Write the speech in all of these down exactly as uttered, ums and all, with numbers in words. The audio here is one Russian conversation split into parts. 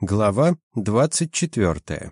Глава двадцать четвертая.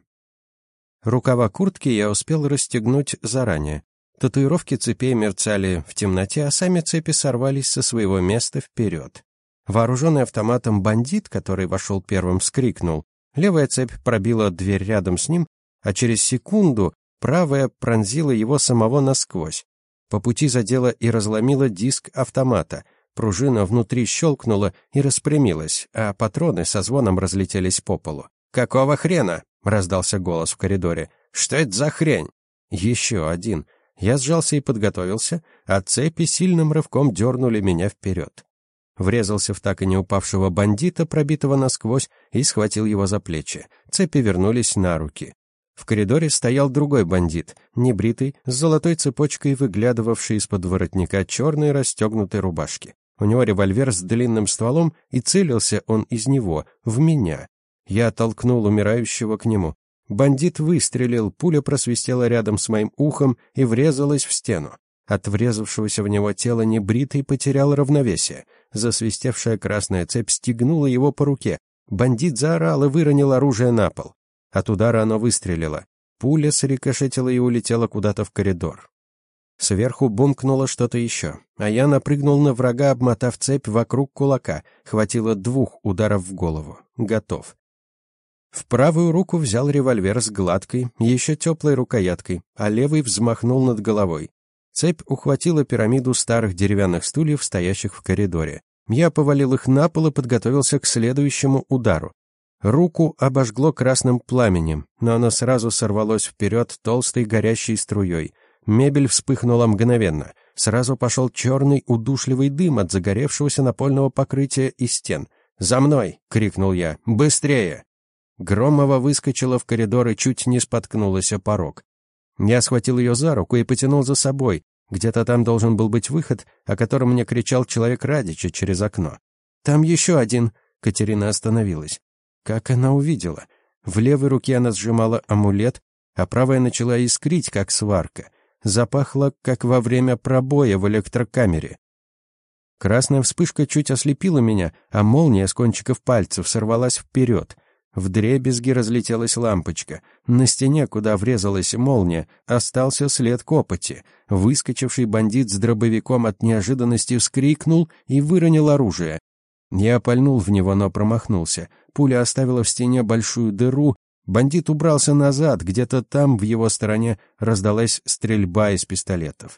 Рукава куртки я успел расстегнуть заранее. Татуировки цепей мерцали в темноте, а сами цепи сорвались со своего места вперед. Вооруженный автоматом бандит, который вошел первым, вскрикнул. Левая цепь пробила дверь рядом с ним, а через секунду правая пронзила его самого насквозь. По пути задела и разломила диск автомата. Пружина внутри щелкнула и распрямилась, а патроны со звоном разлетелись по полу. «Какого хрена?» — раздался голос в коридоре. «Что это за хрень?» Еще один. Я сжался и подготовился, а цепи сильным рывком дернули меня вперед. Врезался в так и не упавшего бандита, пробитого насквозь, и схватил его за плечи. Цепи вернулись на руки. В коридоре стоял другой бандит, небритый, с золотой цепочкой, выглядывавший из-под воротника черной расстегнутой рубашки. У него револьвер с длинным стволом, и целился он из него, в меня. Я оттолкнул умирающего к нему. Бандит выстрелил, пуля просвистела рядом с моим ухом и врезалась в стену. От врезавшегося в него тела небритый потерял равновесие. Засвистевшая красная цепь стегнула его по руке. Бандит заорал и выронил оружие на пол. От удара оно выстрелило. Пуля срикошетила и улетела куда-то в коридор. Сверху бумкнуло что-то еще, а я напрыгнул на врага, обмотав цепь вокруг кулака. Хватило двух ударов в голову. Готов. В правую руку взял револьвер с гладкой, еще теплой рукояткой, а левый взмахнул над головой. Цепь ухватила пирамиду старых деревянных стульев, стоящих в коридоре. Я повалил их на пол и подготовился к следующему удару. Руку обожгло красным пламенем, но оно сразу сорвалось вперед толстой горящей струей. Мебель вспыхнула мгновенно. Сразу пошел черный удушливый дым от загоревшегося напольного покрытия и стен. «За мной!» — крикнул я. «Быстрее!» Громова выскочила в коридор и чуть не споткнулась о порог. Я схватил ее за руку и потянул за собой. Где-то там должен был быть выход, о котором мне кричал человек Радича через окно. «Там еще один!» — Катерина остановилась. Как она увидела? В левой руке она сжимала амулет, а правая начала искрить, как сварка. Запахло, как во время пробоя в электрокамере. Красная вспышка чуть ослепила меня, а молния с кончиков пальцев сорвалась вперед. Вдребезги разлетелась лампочка. На стене, куда врезалась молния, остался след копоти. Выскочивший бандит с дробовиком от неожиданности вскрикнул и выронил оружие. Я пальнул в него, но промахнулся. Пуля оставила в стене большую дыру. Бандит убрался назад, где-то там, в его стороне, раздалась стрельба из пистолетов.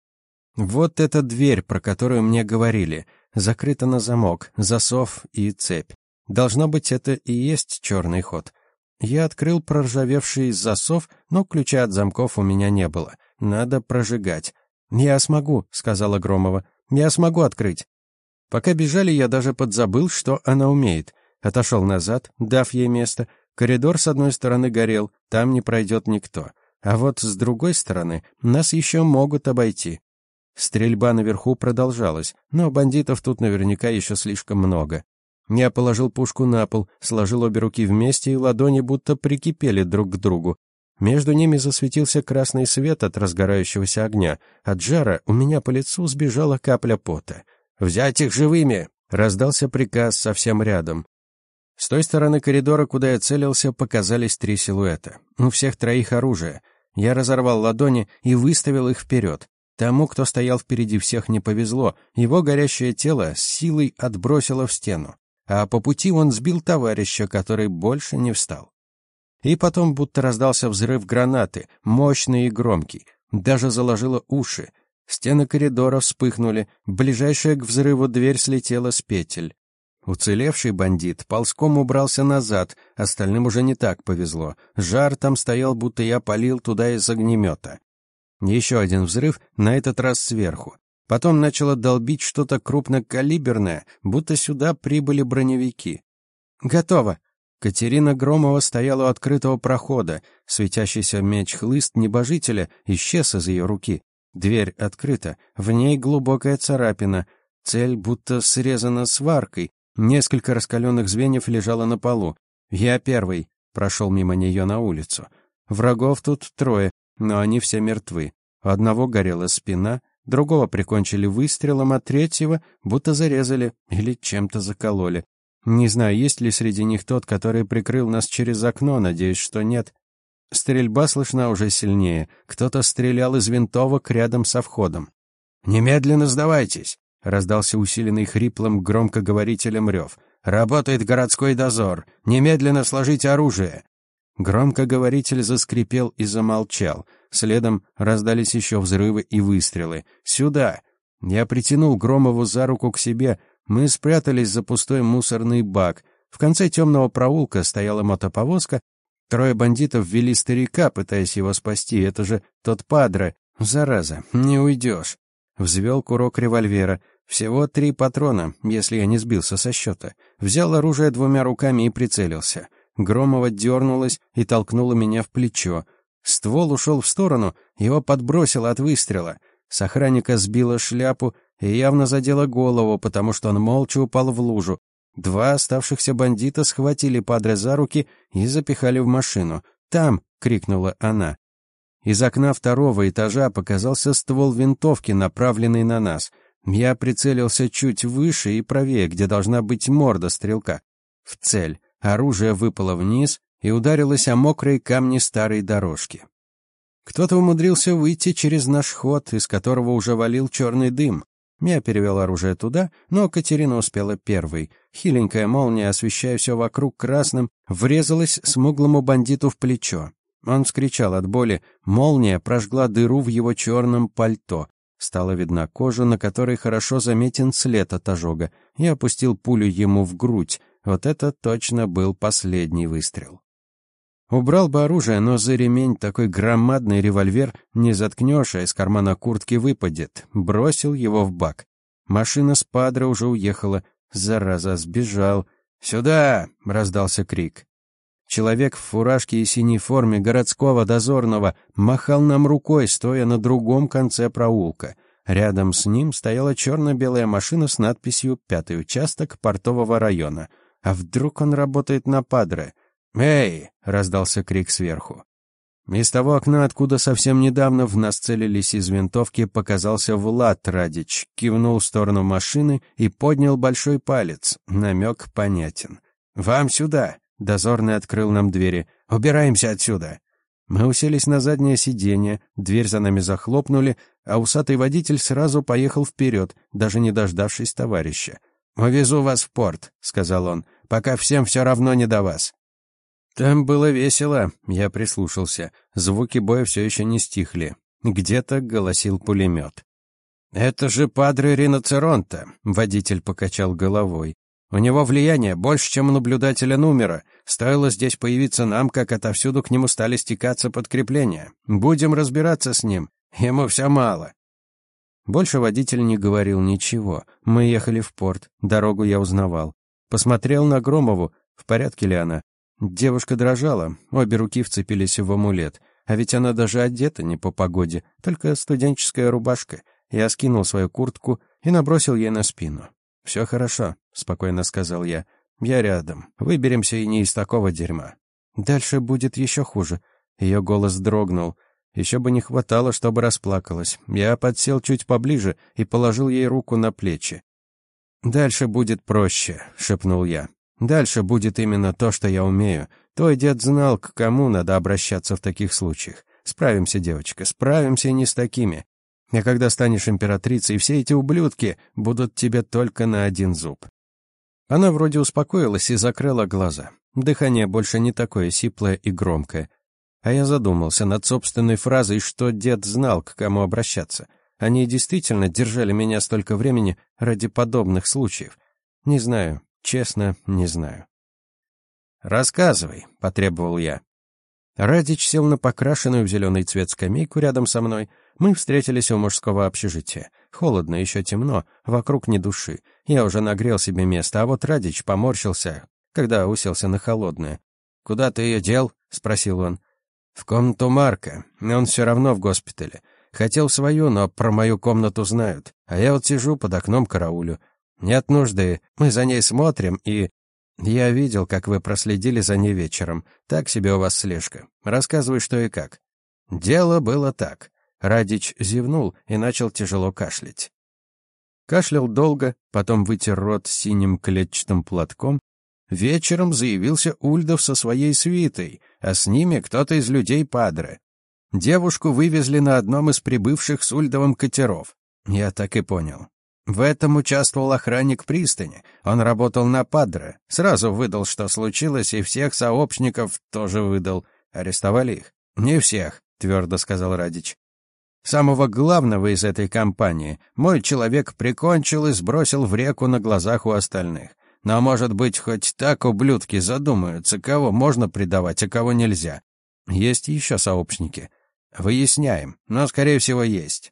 Вот эта дверь, про которую мне говорили, закрыта на замок, засов и цепь. Должно быть, это и есть черный ход. Я открыл проржавевший засов, но ключа от замков у меня не было. Надо прожигать. «Я смогу», — сказала Громова. «Я смогу открыть». Пока бежали, я даже подзабыл, что она умеет. Отошел назад, дав ей место. Коридор с одной стороны горел, там не пройдет никто. А вот с другой стороны нас еще могут обойти. Стрельба наверху продолжалась, но бандитов тут наверняка еще слишком много. Я положил пушку на пол, сложил обе руки вместе, и ладони будто прикипели друг к другу. Между ними засветился красный свет от разгорающегося огня. От жара у меня по лицу сбежала капля пота. «Взять их живыми!» — раздался приказ совсем рядом. С той стороны коридора, куда я целился, показались три силуэта. У всех троих оружие. Я разорвал ладони и выставил их вперед. Тому, кто стоял впереди всех, не повезло. Его горящее тело с силой отбросило в стену. А по пути он сбил товарища, который больше не встал. И потом будто раздался взрыв гранаты, мощный и громкий. Даже заложило уши. Стены коридора вспыхнули. Ближайшая к взрыву дверь слетела с петель. Уцелевший бандит ползком убрался назад, остальным уже не так повезло. Жар там стоял, будто я палил туда из огнемета. Еще один взрыв, на этот раз сверху. Потом начало долбить что-то крупнокалиберное, будто сюда прибыли броневики. «Готово!» Катерина Громова стояла у открытого прохода. Светящийся меч-хлыст небожителя исчез из ее руки. Дверь открыта, в ней глубокая царапина. Цель будто срезана сваркой. Несколько раскаленных звеньев лежало на полу. Я первый прошел мимо нее на улицу. Врагов тут трое, но они все мертвы. У одного горела спина, другого прикончили выстрелом, а третьего будто зарезали или чем-то закололи. Не знаю, есть ли среди них тот, который прикрыл нас через окно, надеюсь, что нет. Стрельба слышна уже сильнее. Кто-то стрелял из винтовок рядом со входом. «Немедленно сдавайтесь!» — раздался усиленный хриплым громкоговорителем рев. «Работает городской дозор! Немедленно сложите оружие!» Громкоговоритель заскрипел и замолчал. Следом раздались еще взрывы и выстрелы. «Сюда!» Я притянул Громову за руку к себе. Мы спрятались за пустой мусорный бак. В конце темного проулка стояла мотоповозка. Трое бандитов вели старика, пытаясь его спасти. Это же тот падре. Зараза, не уйдешь. Взвел курок револьвера. Всего три патрона, если я не сбился со счета. Взял оружие двумя руками и прицелился. Громова дернулась и толкнула меня в плечо. Ствол ушел в сторону, его подбросило от выстрела. С охранника сбила шляпу и явно задела голову, потому что он молча упал в лужу. Два оставшихся бандита схватили падре за руки и запихали в машину. «Там!» — крикнула она. Из окна второго этажа показался ствол винтовки, направленный на нас. Я прицелился чуть выше и правее, где должна быть морда стрелка. В цель. Оружие выпало вниз и ударилось о мокрые камни старой дорожки. Кто-то умудрился выйти через наш ход, из которого уже валил черный дым. Я перевел оружие туда, но Катерина успела первой. Хиленькая молния, освещая все вокруг красным, врезалась смуглому бандиту в плечо. Он вскричал от боли. Молния прожгла дыру в его черном пальто. Стала видна кожа, на которой хорошо заметен след от ожога. Я опустил пулю ему в грудь. Вот это точно был последний выстрел. Убрал бы оружие, но за ремень такой громадный револьвер не заткнешь, а из кармана куртки выпадет. Бросил его в бак. Машина с падре уже уехала. Зараза, сбежал. «Сюда!» — раздался крик. Человек в фуражке и синей форме городского дозорного махал нам рукой, стоя на другом конце проулка. Рядом с ним стояла черно-белая машина с надписью «Пятый участок портового района». А вдруг он работает на падре? «Эй!» — раздался крик сверху. Из того окна, откуда совсем недавно в нас целились из винтовки, показался Влад Радич, кивнул в сторону машины и поднял большой палец. Намек понятен. «Вам сюда!» — дозорный открыл нам двери. «Убираемся отсюда!» Мы уселись на заднее сиденье, дверь за нами захлопнули, а усатый водитель сразу поехал вперед, даже не дождавшись товарища. «Увезу вас в порт», — сказал он, — «пока всем все равно не до вас». Там было весело, я прислушался. Звуки боя все еще не стихли. Где-то голосил пулемет. «Это же падре Риноцеронта», — водитель покачал головой. «У него влияние больше, чем у наблюдателя номера. Стоило здесь появиться нам, как отовсюду к нему стали стекаться подкрепления. Будем разбираться с ним. Ему все мало». Больше водитель не говорил ничего. Мы ехали в порт. Дорогу я узнавал. Посмотрел на Громову. В порядке ли она? Девушка дрожала, обе руки вцепились в амулет. А ведь она даже одета не по погоде, только студенческая рубашка. Я скинул свою куртку и набросил ей на спину. «Все хорошо», — спокойно сказал я. «Я рядом. Выберемся и не из такого дерьма». «Дальше будет еще хуже». Ее голос дрогнул. Еще бы не хватало, чтобы расплакалась. Я подсел чуть поближе и положил ей руку на плечи. «Дальше будет проще», — шепнул я. «Дальше будет именно то, что я умею. Твой дед знал, к кому надо обращаться в таких случаях. Справимся, девочка, справимся не с такими. А когда станешь императрицей, все эти ублюдки будут тебе только на один зуб». Она вроде успокоилась и закрыла глаза. Дыхание больше не такое сиплое и громкое. А я задумался над собственной фразой, что дед знал, к кому обращаться. Они действительно держали меня столько времени ради подобных случаев. Не знаю. Честно, не знаю. «Рассказывай», — потребовал я. Радич сел на покрашенную в зеленый цвет скамейку рядом со мной. Мы встретились у мужского общежития. Холодно, еще темно, вокруг ни души. Я уже нагрел себе место, а вот Радич поморщился, когда уселся на холодное. «Куда ты ее дел?» — спросил он. «В комнату Марка. Он все равно в госпитале. Хотел свою, но про мою комнату знают. А я вот сижу под окном караулю. Нет нужды, мы за ней смотрим, и... Я видел, как вы проследили за ней вечером. Так себе у вас слежка. Рассказывай, что и как». Дело было так. Радич зевнул и начал тяжело кашлять. Кашлял долго, потом вытер рот синим клетчатым платком Вечером заявился Ульдов со своей свитой, а с ними кто-то из людей Падре. Девушку вывезли на одном из прибывших с Ульдовым катеров. Я так и понял. В этом участвовал охранник пристани. Он работал на Падре. Сразу выдал, что случилось, и всех сообщников тоже выдал. Арестовали их? Не всех, твердо сказал Радич. Самого главного из этой компании мой человек прикончил и сбросил в реку на глазах у остальных. Но, может быть, хоть так ублюдки задумаются, кого можно предавать, а кого нельзя. Есть еще сообщники. Выясняем, но, скорее всего, есть.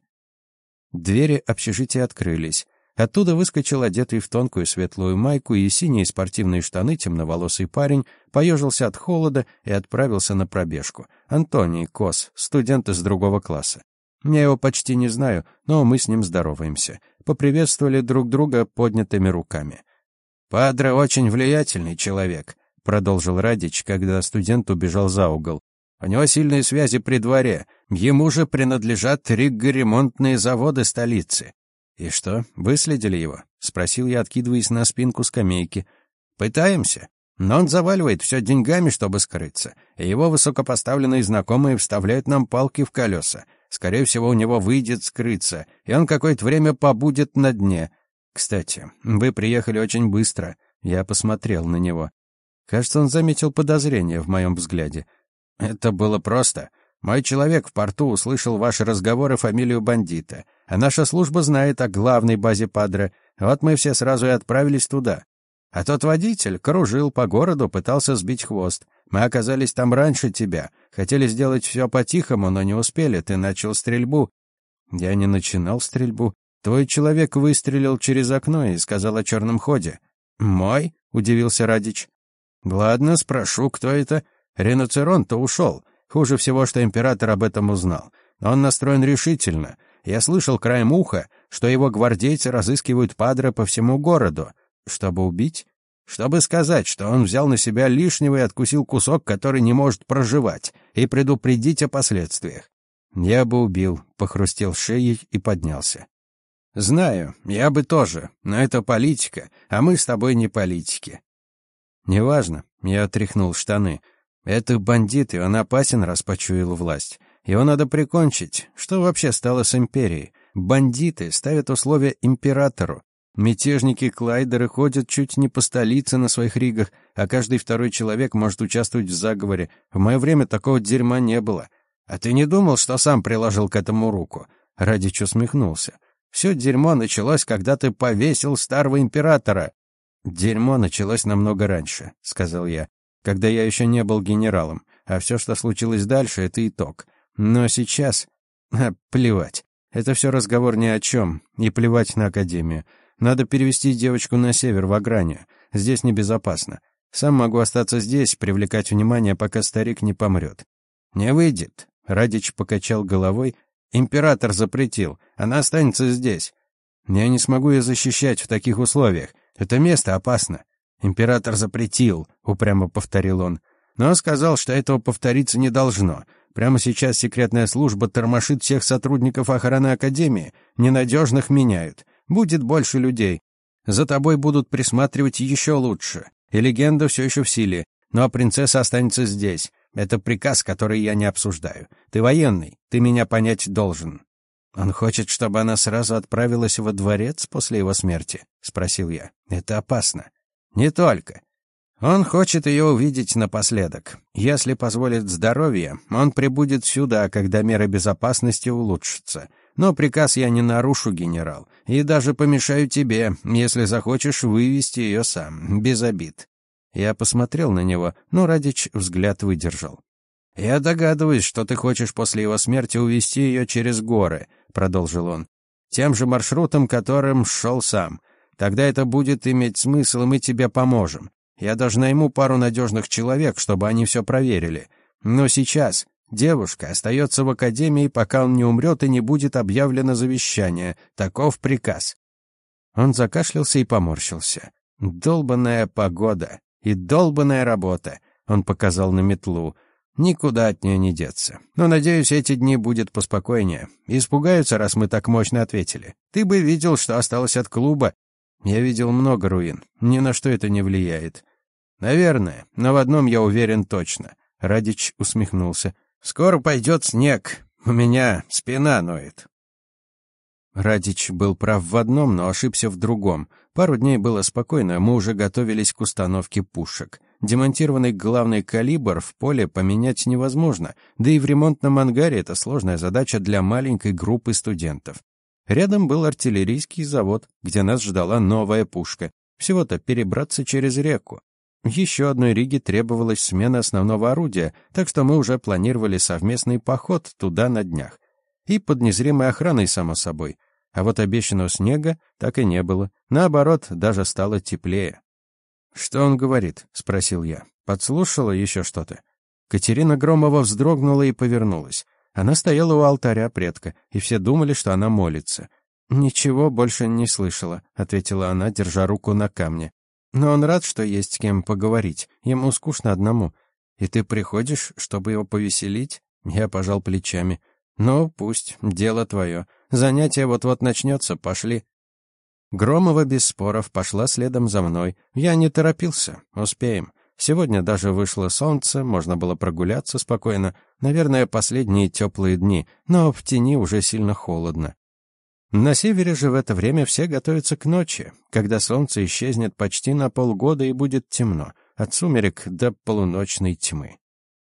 Двери общежития открылись. Оттуда выскочил одетый в тонкую светлую майку и синие спортивные штаны темноволосый парень, поежился от холода и отправился на пробежку. Антоний Кос, студент из другого класса. Я его почти не знаю, но мы с ним здороваемся. Поприветствовали друг друга поднятыми руками. «Падре очень влиятельный человек», — продолжил Радич, когда студент убежал за угол. «У него сильные связи при дворе. Ему же принадлежат риггоремонтные заводы столицы». «И что, выследили его?» — спросил я, откидываясь на спинку скамейки. «Пытаемся. Но он заваливает все деньгами, чтобы скрыться. И его высокопоставленные знакомые вставляют нам палки в колеса. Скорее всего, у него выйдет скрыться, и он какое-то время побудет на дне. Кстати, вы приехали очень быстро». Я посмотрел на него. Кажется, он заметил подозрение в моем взгляде. «Это было просто. Мой человек в порту услышал ваши разговоры, фамилию бандита. А наша служба знает о главной базе Падре. Вот мы все сразу и отправились туда. А тот водитель кружил по городу, пытался сбить хвост. Мы оказались там раньше тебя. Хотели сделать все по-тихому, но не успели. Ты начал стрельбу». «Я не начинал стрельбу. Твой человек выстрелил через окно и сказал о черном ходе». «Мой?» — удивился Радич. «Ладно, спрошу, кто это. Ринуцерон-то ушел. Хуже всего, что император об этом узнал. Он настроен решительно. Я слышал краем уха, что его гвардейцы разыскивают Падре по всему городу. Чтобы убить? Чтобы сказать, что он взял на себя лишнего и откусил кусок, который не может проживать, и предупредить о последствиях. Я бы убил», — похрустел шеей и поднялся. «Знаю, я бы тоже, но это политика, а мы с тобой не политики». «Неважно», — я отряхнул штаны. «Это бандит, и он опасен, раз почуял власть. Его надо прикончить. Что вообще стало с империей? Бандиты ставят условия императору. Мятежники-клайдеры ходят чуть не по столице на своих ригах, а каждый второй человек может участвовать в заговоре. В мое время такого дерьма не было. А ты не думал, что сам приложил к этому руку?» Радич усмехнулся. «Все дерьмо началось, когда ты повесил старого императора». «Дерьмо началось намного раньше», — сказал я, «когда я еще не был генералом, а все, что случилось дальше, — это итог. Но сейчас... А, плевать. Это все разговор ни о чем, и плевать на академию. Надо перевести девочку на север, в Агранию. Здесь небезопасно. Сам могу остаться здесь, привлекать внимание, пока старик не помрет». «Не выйдет», — Радич покачал головой. «Император запретил. Она останется здесь. Я не смогу ее защищать в таких условиях. Это место опасно». «Император запретил», — упрямо повторил он. «Но сказал, что этого повториться не должно. Прямо сейчас секретная служба тормошит всех сотрудников охраны Академии. Ненадежных меняют. Будет больше людей. За тобой будут присматривать еще лучше. И легенда все еще в силе. Ну а принцесса останется здесь. Это приказ, который я не обсуждаю. Ты военный, ты меня понять должен». «Он хочет, чтобы она сразу отправилась во дворец после его смерти?» — спросил я. «Это опасно». «Не только. Он хочет ее увидеть напоследок. Если позволит здоровье, он прибудет сюда, когда меры безопасности улучшатся. Но приказ я не нарушу, генерал, и даже помешаю тебе, если захочешь вывести ее сам, без обид». Я посмотрел на него, но Радич взгляд выдержал. «Я догадываюсь, что ты хочешь после его смерти увести ее через горы», — продолжил он, «тем же маршрутом, которым шел сам. Тогда это будет иметь смысл, и мы тебе поможем. Я даже найму пару надежных человек, чтобы они все проверили. Но сейчас девушка остается в академии, пока он не умрет и не будет объявлено завещание. Таков приказ». Он закашлялся и поморщился. «Долбаная погода и долбаная работа», — он показал на метлу. «Никуда от нее не деться. Но, надеюсь, эти дни будет поспокойнее. Испугаются, раз мы так мощно ответили. Ты бы видел, что осталось от клуба». «Я видел много руин. Ни на что это не влияет». Наверное, но в одном я уверен точно. Радич усмехнулся. Скоро пойдет снег. У меня спина ноет. Радич был прав в одном, но ошибся в другом. Пару дней было спокойно, мы уже готовились к установке пушек. Демонтированный главный калибр в поле поменять невозможно, да и в ремонтном ангаре это сложная задача для маленькой группы студентов. Рядом был артиллерийский завод, где нас ждала новая пушка. Всего-то перебраться через реку. Еще одной Риге требовалась смена основного орудия, так что мы уже планировали совместный поход туда на днях. И под незримой охраной, само собой. А вот обещанного снега так и не было. Наоборот, даже стало теплее. «Что он говорит?» — спросил я. «Подслушала еще что-то?» Катерина Громова вздрогнула и повернулась. Она стояла у алтаря предка, и все думали, что она молится. «Ничего больше не слышала», — ответила она, держа руку на камне. «Но он рад, что есть с кем поговорить. Ему скучно одному. И ты приходишь, чтобы его повеселить?» Я пожал плечами. «Ну, пусть, дело твое. Занятие вот-вот начнется, пошли». Громова без споров пошла следом за мной. Я не торопился, успеем. Сегодня даже вышло солнце, можно было прогуляться спокойно. Наверное, последние теплые дни, но в тени уже сильно холодно. На севере же в это время все готовятся к ночи, когда солнце исчезнет почти на полгода и будет темно, от сумерек до полуночной тьмы.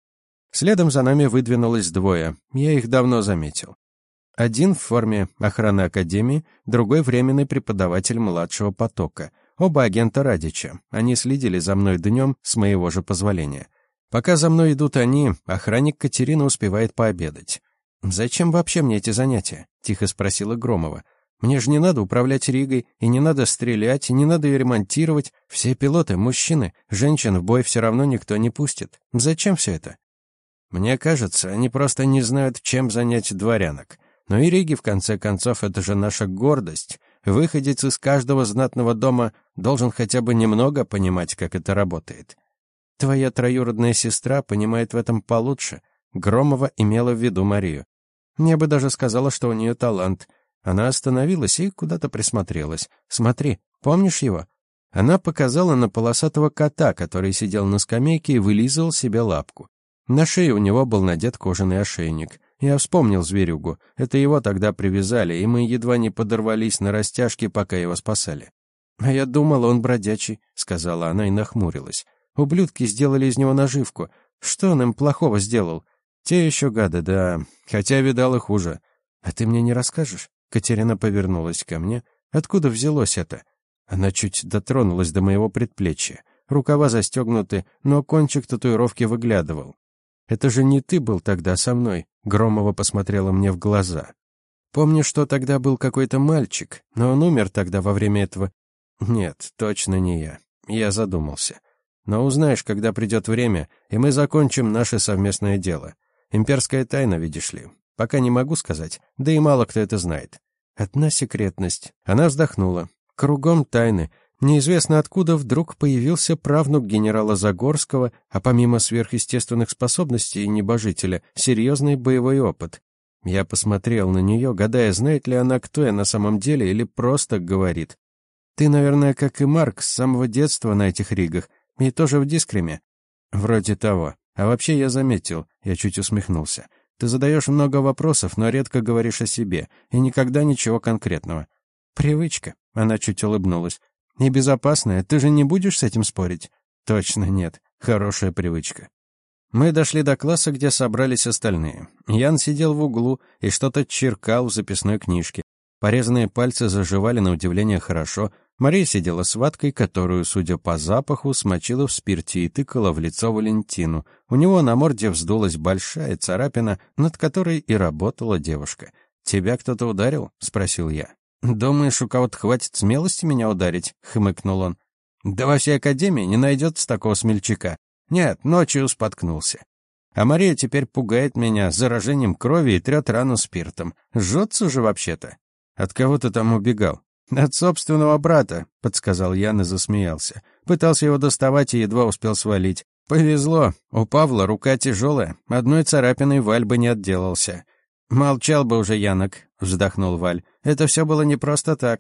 Следом за нами выдвинулось двое, я их давно заметил. Один в форме охраны академии, другой временный преподаватель младшего потока. Оба агента Радича. Они следили за мной днем с моего же позволения. Пока за мной идут они, охранник Катерины успевает пообедать. «Зачем вообще мне эти занятия?» — тихо спросила Громова. «Мне же не надо управлять Ригой, и не надо стрелять, и не надо ее ремонтировать. Все пилоты — мужчины, женщин в бой все равно никто не пустит. Зачем все это?» «Мне кажется, они просто не знают, чем занять дворянок. Но и Риги, в конце концов, это же наша гордость. Выходец из каждого знатного дома должен хотя бы немного понимать, как это работает. Твоя троюродная сестра понимает в этом получше». Громова имела в виду Марию. «Я бы даже сказала, что у нее талант». Она остановилась и куда-то присмотрелась. «Смотри, помнишь его?» Она показала на полосатого кота, который сидел на скамейке и вылизывал себе лапку. На шее у него был надет кожаный ошейник. Я вспомнил зверюгу. Это его тогда привязали, и мы едва не подорвались на растяжке, пока его спасали. «А я думала, он бродячий», — сказала она и нахмурилась. «Ублюдки сделали из него наживку. Что он им плохого сделал?» «Те еще гады, да, хотя видал и хуже. А ты мне не расскажешь?» Катерина повернулась ко мне. «Откуда взялось это?» Она чуть дотронулась до моего предплечья. Рукава застегнуты, но кончик татуировки выглядывал. «Это же не ты был тогда со мной», — Громова посмотрела мне в глаза. «Помню, что тогда был какой-то мальчик, но он умер тогда во время этого...» «Нет, точно не я». Я задумался. «Но узнаешь, когда придет время, и мы закончим наше совместное дело. Имперская тайна, видишь ли. Пока не могу сказать, да и мало кто это знает. Одна секретность». Она вздохнула. «Кругом тайны. Неизвестно откуда вдруг появился правнук генерала Загорского, а помимо сверхъестественных способностей небожителя, серьезный боевой опыт. Я посмотрел на нее, гадая, знает ли она, кто я на самом деле, или просто говорит. Ты, наверное, как и Марк, с самого детства на этих ригах, и тоже в Дискриме. Вроде того. А вообще я заметил, я чуть усмехнулся. Ты задаешь много вопросов, но редко говоришь о себе, и никогда ничего конкретного. Привычка. Она чуть улыбнулась. Небезопасная, ты же не будешь с этим спорить? Точно нет. Хорошая привычка. Мы дошли до класса, где собрались остальные. Ян сидел в углу и что-то черкал в записной книжке. Порезанные пальцы заживали на удивление хорошо. Мария сидела с ваткой, которую, судя по запаху, смочила в спирте и тыкала в лицо Валентину. У него на морде вздулась большая царапина, над которой и работала девушка. «Тебя кто-то ударил?» — спросил я. «Думаешь, у кого-то хватит смелости меня ударить?» — хмыкнул он. «Да во всей академии не найдется такого смельчака. Нет, ночью споткнулся. А Мария теперь пугает меня заражением крови и трет рану спиртом. Жжется же вообще-то. От кого ты там убегал?» «От собственного брата», — подсказал Ян и засмеялся. Пытался его доставать и едва успел свалить. «Повезло. У Павла рука тяжелая. Одной царапиной Валь бы не отделался». «Молчал бы уже, Янок», — вздохнул Валь. «Это все было не просто так».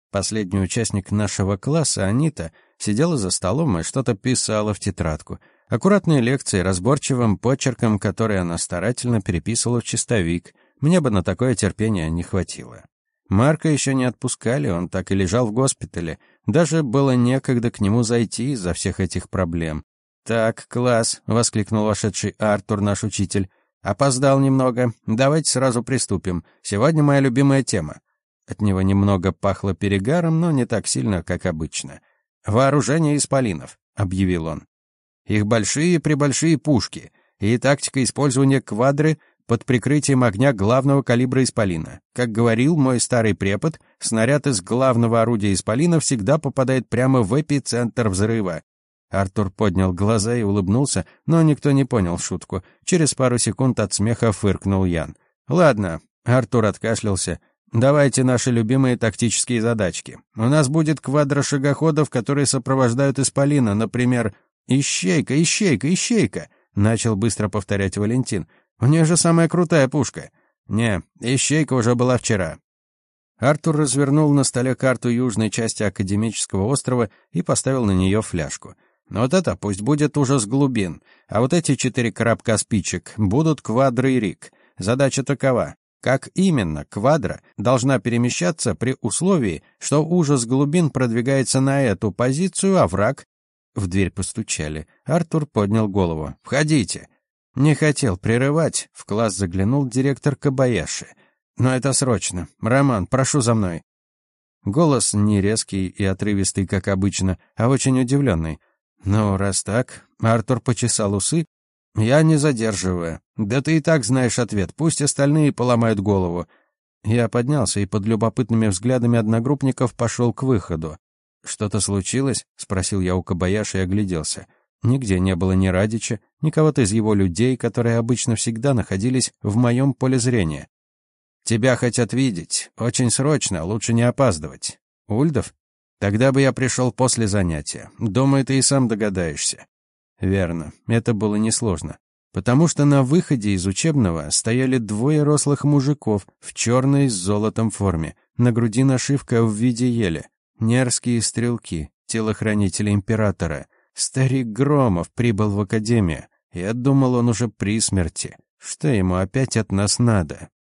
Последний участник нашего класса, Анита, сидела за столом и что-то писала в тетрадку. Аккуратные лекции разборчивым почерком, который она старательно переписывала в чистовик. Мне бы на такое терпение не хватило. Марка еще не отпускали, он так и лежал в госпитале. Даже было некогда к нему зайти из-за всех этих проблем. «Так, класс!» — воскликнул вошедший Артур, наш учитель. «Опоздал немного. Давайте сразу приступим. Сегодня моя любимая тема». От него немного пахло перегаром, но не так сильно, как обычно. «Вооружение исполинов», — объявил он. «Их большие-пребольшие пушки и тактика использования квадры под прикрытием огня главного калибра исполина. Как говорил мой старый препод, снаряд из главного орудия исполина всегда попадает прямо в эпицентр взрыва». Артур поднял глаза и улыбнулся, но никто не понял шутку. Через пару секунд от смеха фыркнул Ян. «Ладно», — Артур откашлялся, — «давайте наши любимые тактические задачки. У нас будет квадра шагоходов, которые сопровождают исполина, например, «Ищейка, ищейка, ищейка», — начал быстро повторять Валентин. «У нее же самая крутая пушка». «Не, ищейка уже была вчера». Артур развернул на столе карту южной части Академического острова и поставил на нее фляжку. «Но вот это пусть будет ужас глубин, а вот эти четыре коробка спичек будут квадра и рик. Задача такова. Как именно квадра должна перемещаться при условии, что ужас глубин продвигается на эту позицию, а враг...» В дверь постучали. Артур поднял голову. «Входите». Не хотел прерывать. В класс заглянул директор Кобаяши. «Но это срочно. Роман, прошу за мной». Голос не резкий и отрывистый, как обычно, а очень удивленный. «Ну, раз так...» — Артур почесал усы. «Я не задерживаю. Да ты и так знаешь ответ. Пусть остальные поломают голову». Я поднялся и под любопытными взглядами одногруппников пошел к выходу. «Что-то случилось?» — спросил я у Кобаяши и огляделся. Нигде не было ни Радича, ни кого-то из его людей, которые обычно всегда находились в моем поле зрения. «Тебя хотят видеть. Очень срочно, лучше не опаздывать». «Ульдов? Тогда бы я пришел после занятия. Думаю, ты и сам догадаешься». Верно, это было несложно. Потому что на выходе из учебного стояли двое рослых мужиков в черной с золотом форме. На груди нашивка в виде ели. Нерские стрелки, телохранители императора. Старик Громов прибыл в академию. Я думал, он уже при смерти. Что ему опять от нас надо?